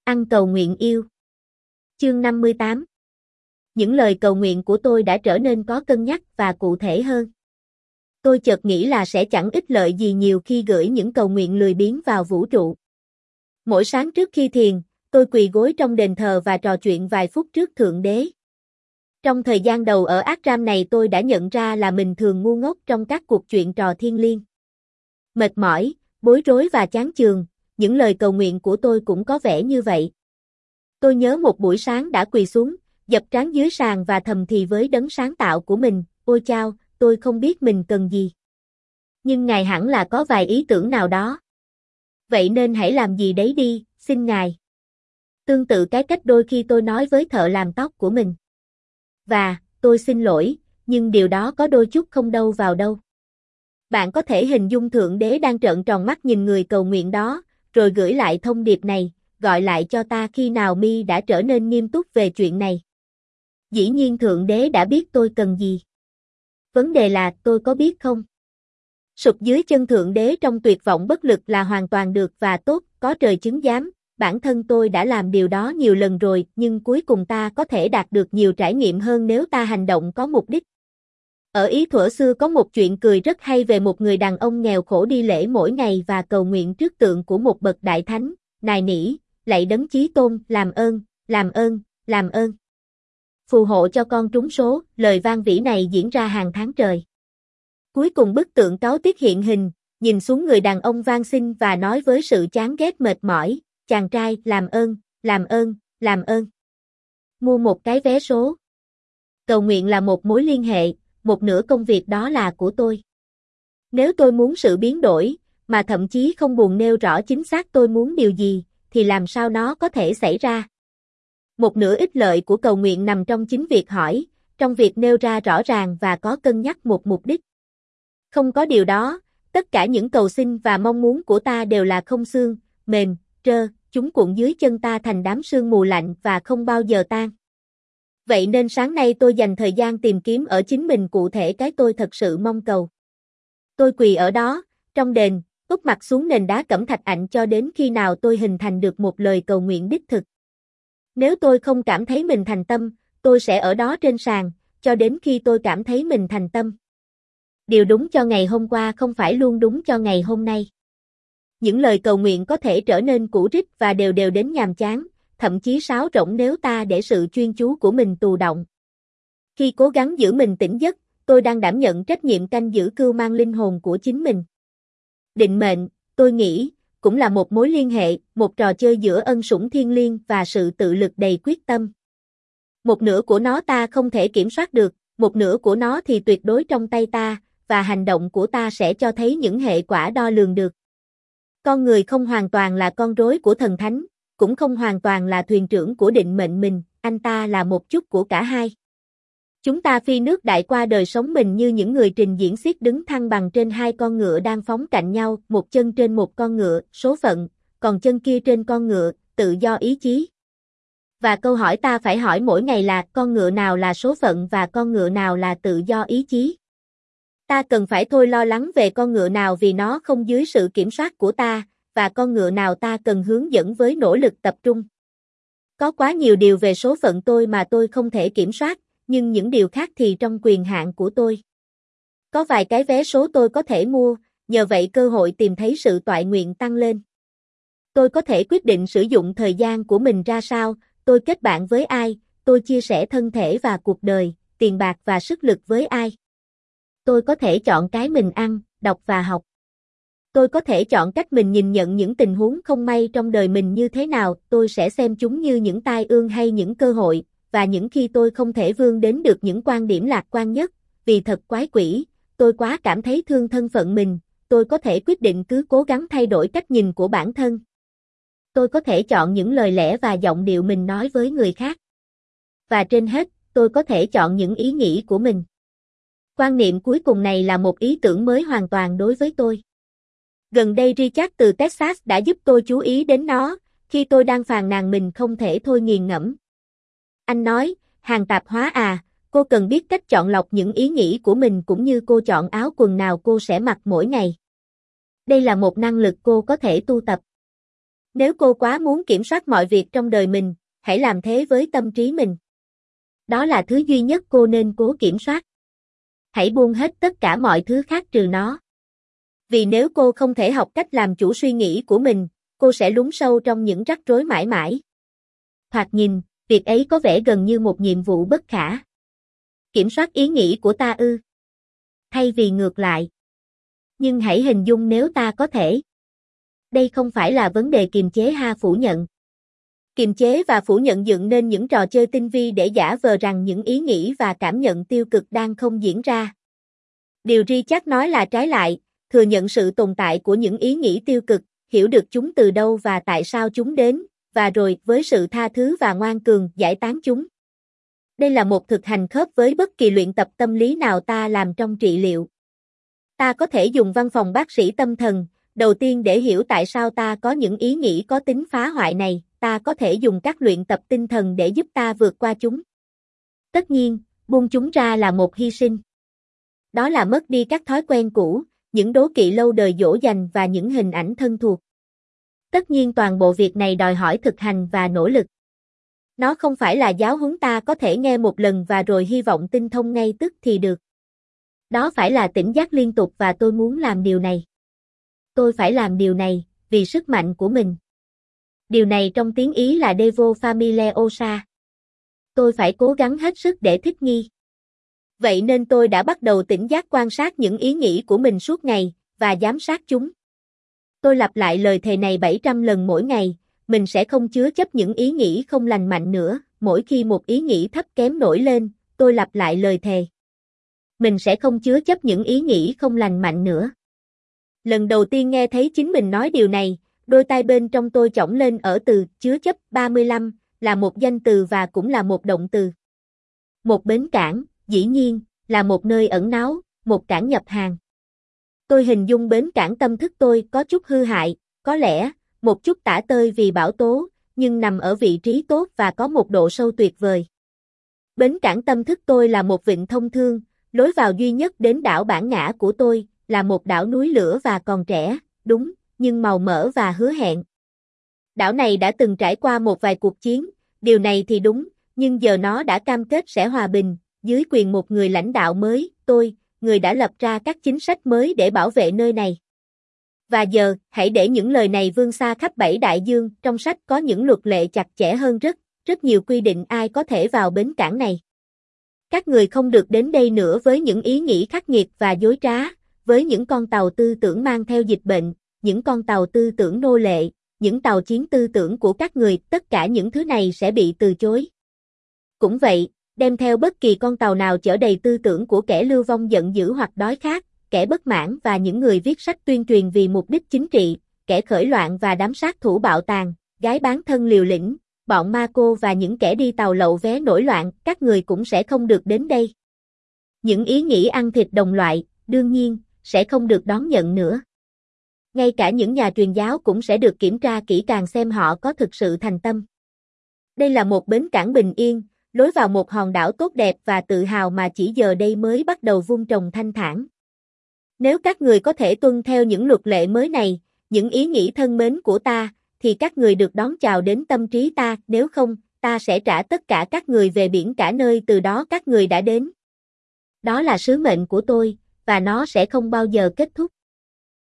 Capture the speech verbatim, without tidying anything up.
Ăn cầu nguyện yêu. Chương năm mươi tám. Những lời cầu nguyện của tôi đã trở nên có cân nhắc và cụ thể hơn. Tôi chợt nghĩ là sẽ chẳng ích lợi gì nhiều khi gửi những cầu nguyện lười biếng vào vũ trụ. Mỗi sáng trước khi thiền, tôi quỳ gối trong đền thờ và trò chuyện vài phút trước Thượng Đế. Trong thời gian đầu ở ashram này tôi đã nhận ra là mình thường ngu ngốc trong các cuộc chuyện trò thiêng liêng. Mệt mỏi, bối rối và chán chường, những lời cầu nguyện của tôi cũng có vẻ như vậy. Tôi nhớ một buổi sáng đã quỳ xuống, dập trán dưới sàn và thầm thì với đấng sáng tạo của mình, ôi chao, tôi không biết mình cần gì. Nhưng Ngài hẳn là có vài ý tưởng nào đó. Vậy nên hãy làm gì đấy đi, xin Ngài. Tương tự cái cách đôi khi tôi nói với thợ làm tóc của mình. Và, tôi xin lỗi, nhưng điều đó có đôi chút không đâu vào đâu. Bạn có thể hình dung Thượng Đế đang trợn tròn mắt nhìn người cầu nguyện đó, rồi gửi lại thông điệp này, gọi lại cho ta khi nào mi đã trở nên nghiêm túc về chuyện này. Dĩ nhiên Thượng Đế đã biết tôi cần gì. Vấn đề là tôi có biết không? Sụp dưới chân Thượng Đế trong tuyệt vọng bất lực là hoàn toàn được và tốt, có trời chứng giám, bản thân tôi đã làm điều đó nhiều lần rồi, nhưng cuối cùng ta có thể đạt được nhiều trải nghiệm hơn nếu ta hành động có mục đích. Ở Ý thuở xưa có một chuyện cười rất hay về một người đàn ông nghèo khổ đi lễ mỗi ngày và cầu nguyện trước tượng của một bậc đại thánh, nài nỉ, lạy đấng chí tôn, làm ơn, làm ơn, làm ơn. Phù hộ cho con trúng số, lời vang vĩ này diễn ra hàng tháng trời. Cuối cùng bức tượng cáu tiết hiện hình, nhìn xuống người đàn ông van xin và nói với sự chán ghét mệt mỏi, chàng trai, làm ơn, làm ơn, làm ơn. Mua một cái vé số. Cầu nguyện là một mối liên hệ, một nửa công việc đó là của tôi. Nếu tôi muốn sự biến đổi, mà thậm chí không buồn nêu rõ chính xác tôi muốn điều gì, thì làm sao nó có thể xảy ra? Một nửa ích lợi của cầu nguyện nằm trong chính việc hỏi, trong việc nêu ra rõ ràng và có cân nhắc một mục đích. Không có điều đó, tất cả những cầu xin và mong muốn của ta đều là không xương, mềm, trơ, chúng cuộn dưới chân ta thành đám sương mù lạnh và không bao giờ tan. Vậy nên sáng nay tôi dành thời gian tìm kiếm ở chính mình cụ thể cái tôi thật sự mong cầu. Tôi quỳ ở đó, trong đền, úp mặt xuống nền đá cẩm thạch ạnh cho đến khi nào tôi hình thành được một lời cầu nguyện đích thực. Nếu tôi không cảm thấy mình thành tâm, tôi sẽ ở đó trên sàn, cho đến khi tôi cảm thấy mình thành tâm. Điều đúng cho ngày hôm qua không phải luôn đúng cho ngày hôm nay. Những lời cầu nguyện có thể trở nên cũ rích và đều đều đến nhàm chán, thậm chí sáo rỗng nếu ta để sự chuyên chú của mình tù động. Khi cố gắng giữ mình tỉnh giấc, tôi đang đảm nhận trách nhiệm canh giữ cưu mang linh hồn của chính mình. Định mệnh, tôi nghĩ, cũng là một mối liên hệ, một trò chơi giữa ân sủng thiêng liêng và sự tự lực đầy quyết tâm. Một nửa của nó ta không thể kiểm soát được, một nửa của nó thì tuyệt đối trong tay ta, và hành động của ta sẽ cho thấy những hệ quả đo lường được. Con người không hoàn toàn là con rối của thần thánh, cũng không hoàn toàn là thuyền trưởng của định mệnh mình, anh ta là một chút của cả hai. Chúng ta phi nước đại qua đời sống mình như những người trình diễn xiết đứng thăng bằng trên hai con ngựa đang phóng cạnh nhau, một chân trên một con ngựa, số phận, còn chân kia trên con ngựa, tự do ý chí. Và câu hỏi ta phải hỏi mỗi ngày là con ngựa nào là số phận và con ngựa nào là tự do ý chí. Ta cần phải thôi lo lắng về con ngựa nào vì nó không dưới sự kiểm soát của ta, và con ngựa nào ta cần hướng dẫn với nỗ lực tập trung. Có quá nhiều điều về số phận tôi mà tôi không thể kiểm soát, nhưng những điều khác thì trong quyền hạn của tôi. Có vài cái vé số tôi có thể mua, nhờ vậy cơ hội tìm thấy sự toại nguyện tăng lên. Tôi có thể quyết định sử dụng thời gian của mình ra sao, tôi kết bạn với ai, tôi chia sẻ thân thể và cuộc đời, tiền bạc và sức lực với ai. Tôi có thể chọn cái mình ăn, đọc và học. Tôi có thể chọn cách mình nhìn nhận những tình huống không may trong đời mình như thế nào, tôi sẽ xem chúng như những tai ương hay những cơ hội, và những khi tôi không thể vươn đến được những quan điểm lạc quan nhất, vì thật quái quỷ, tôi quá cảm thấy thương thân phận mình, tôi có thể quyết định cứ cố gắng thay đổi cách nhìn của bản thân. Tôi có thể chọn những lời lẽ và giọng điệu mình nói với người khác. Và trên hết, tôi có thể chọn những ý nghĩ của mình. Quan niệm cuối cùng này là một ý tưởng mới hoàn toàn đối với tôi. Gần đây Richard từ Texas đã giúp tôi chú ý đến nó, khi tôi đang phàn nàn mình không thể thôi nghiền ngẫm. Anh nói, hàng tạp hóa à, cô cần biết cách chọn lọc những ý nghĩ của mình cũng như cô chọn áo quần nào cô sẽ mặc mỗi ngày. Đây là một năng lực cô có thể tu tập. Nếu cô quá muốn kiểm soát mọi việc trong đời mình, hãy làm thế với tâm trí mình. Đó là thứ duy nhất cô nên cố kiểm soát. Hãy buông hết tất cả mọi thứ khác trừ nó. Vì nếu cô không thể học cách làm chủ suy nghĩ của mình, cô sẽ lún sâu trong những rắc rối mãi mãi. Thoạt nhìn, việc ấy có vẻ gần như một nhiệm vụ bất khả. Kiểm soát ý nghĩ của ta ư? Thay vì ngược lại. Nhưng hãy hình dung nếu ta có thể. Đây không phải là vấn đề kiềm chế ha phủ nhận. Kiềm chế và phủ nhận dựng nên những trò chơi tinh vi để giả vờ rằng những ý nghĩ và cảm nhận tiêu cực đang không diễn ra. Điều Richard nói là trái lại, thừa nhận sự tồn tại của những ý nghĩ tiêu cực, hiểu được chúng từ đâu và tại sao chúng đến, và rồi với sự tha thứ và ngoan cường giải tán chúng. Đây là một thực hành khớp với bất kỳ luyện tập tâm lý nào ta làm trong trị liệu. Ta có thể dùng văn phòng bác sĩ tâm thần, đầu tiên để hiểu tại sao ta có những ý nghĩ có tính phá hoại này, ta có thể dùng các luyện tập tinh thần để giúp ta vượt qua chúng. Tất nhiên, buông chúng ra là một hy sinh. Đó là mất đi các thói quen cũ, những đố kỵ lâu đời dỗ dành và những hình ảnh thân thuộc. Tất nhiên toàn bộ việc này đòi hỏi thực hành và nỗ lực. Nó không phải là giáo huấn ta có thể nghe một lần và rồi hy vọng tinh thông ngay tức thì được. Đó phải là tỉnh giác liên tục và tôi muốn làm điều này. Tôi phải làm điều này, vì sức mạnh của mình. Điều này trong tiếng Ý là Devo Familiosa. Tôi phải cố gắng hết sức để thích nghi. Vậy nên tôi đã bắt đầu tỉnh giác quan sát những ý nghĩ của mình suốt ngày, và giám sát chúng. Tôi lặp lại lời thề này bảy trăm lần mỗi ngày, mình sẽ không chứa chấp những ý nghĩ không lành mạnh nữa, mỗi khi một ý nghĩ thấp kém nổi lên, tôi lặp lại lời thề. Mình sẽ không chứa chấp những ý nghĩ không lành mạnh nữa. Lần đầu tiên nghe thấy chính mình nói điều này, đôi tai bên trong tôi chổng lên ở từ chứa chấp ba mươi lăm, là một danh từ và cũng là một động từ. Một bến cảng, dĩ nhiên, là một nơi ẩn náu, một cảng nhập hàng. Tôi hình dung bến cảng tâm thức tôi có chút hư hại, có lẽ, một chút tả tơi vì bão tố, nhưng nằm ở vị trí tốt và có một độ sâu tuyệt vời. Bến cảng tâm thức tôi là một vịnh thông thương, lối vào duy nhất đến đảo bản ngã của tôi, là một đảo núi lửa và còn trẻ, đúng, nhưng màu mỡ và hứa hẹn. Đảo này đã từng trải qua một vài cuộc chiến, điều này thì đúng, nhưng giờ nó đã cam kết sẽ hòa bình, dưới quyền một người lãnh đạo mới, tôi, người đã lập ra các chính sách mới để bảo vệ nơi này. Và giờ, hãy để những lời này vươn xa khắp bảy đại dương, trong sách có những luật lệ chặt chẽ hơn rất, rất nhiều quy định ai có thể vào bến cảng này. Các người không được đến đây nữa với những ý nghĩ khắc nghiệt và dối trá, với những con tàu tư tưởng mang theo dịch bệnh, những con tàu tư tưởng nô lệ, những tàu chiến tư tưởng của các người, tất cả những thứ này sẽ bị từ chối. Cũng vậy, đem theo bất kỳ con tàu nào chở đầy tư tưởng của kẻ lưu vong giận dữ hoặc đói khát, kẻ bất mãn và những người viết sách tuyên truyền vì mục đích chính trị, kẻ khởi loạn và đám sát thủ bạo tàn, gái bán thân liều lĩnh, bọn ma cô và những kẻ đi tàu lậu vé nổi loạn, các người cũng sẽ không được đến đây. Những ý nghĩ ăn thịt đồng loại, đương nhiên, sẽ không được đón nhận nữa. Ngay cả những nhà truyền giáo cũng sẽ được kiểm tra kỹ càng xem họ có thực sự thành tâm. Đây là một bến cảng bình yên, lối vào một hòn đảo tốt đẹp và tự hào mà chỉ giờ đây mới bắt đầu vun trồng thanh thản. Nếu các người có thể tuân theo những luật lệ mới này, những ý nghĩ thân mến của ta, thì các người được đón chào đến tâm trí ta, nếu không, ta sẽ trả tất cả các người về biển cả nơi từ đó các người đã đến. Đó là sứ mệnh của tôi, và nó sẽ không bao giờ kết thúc.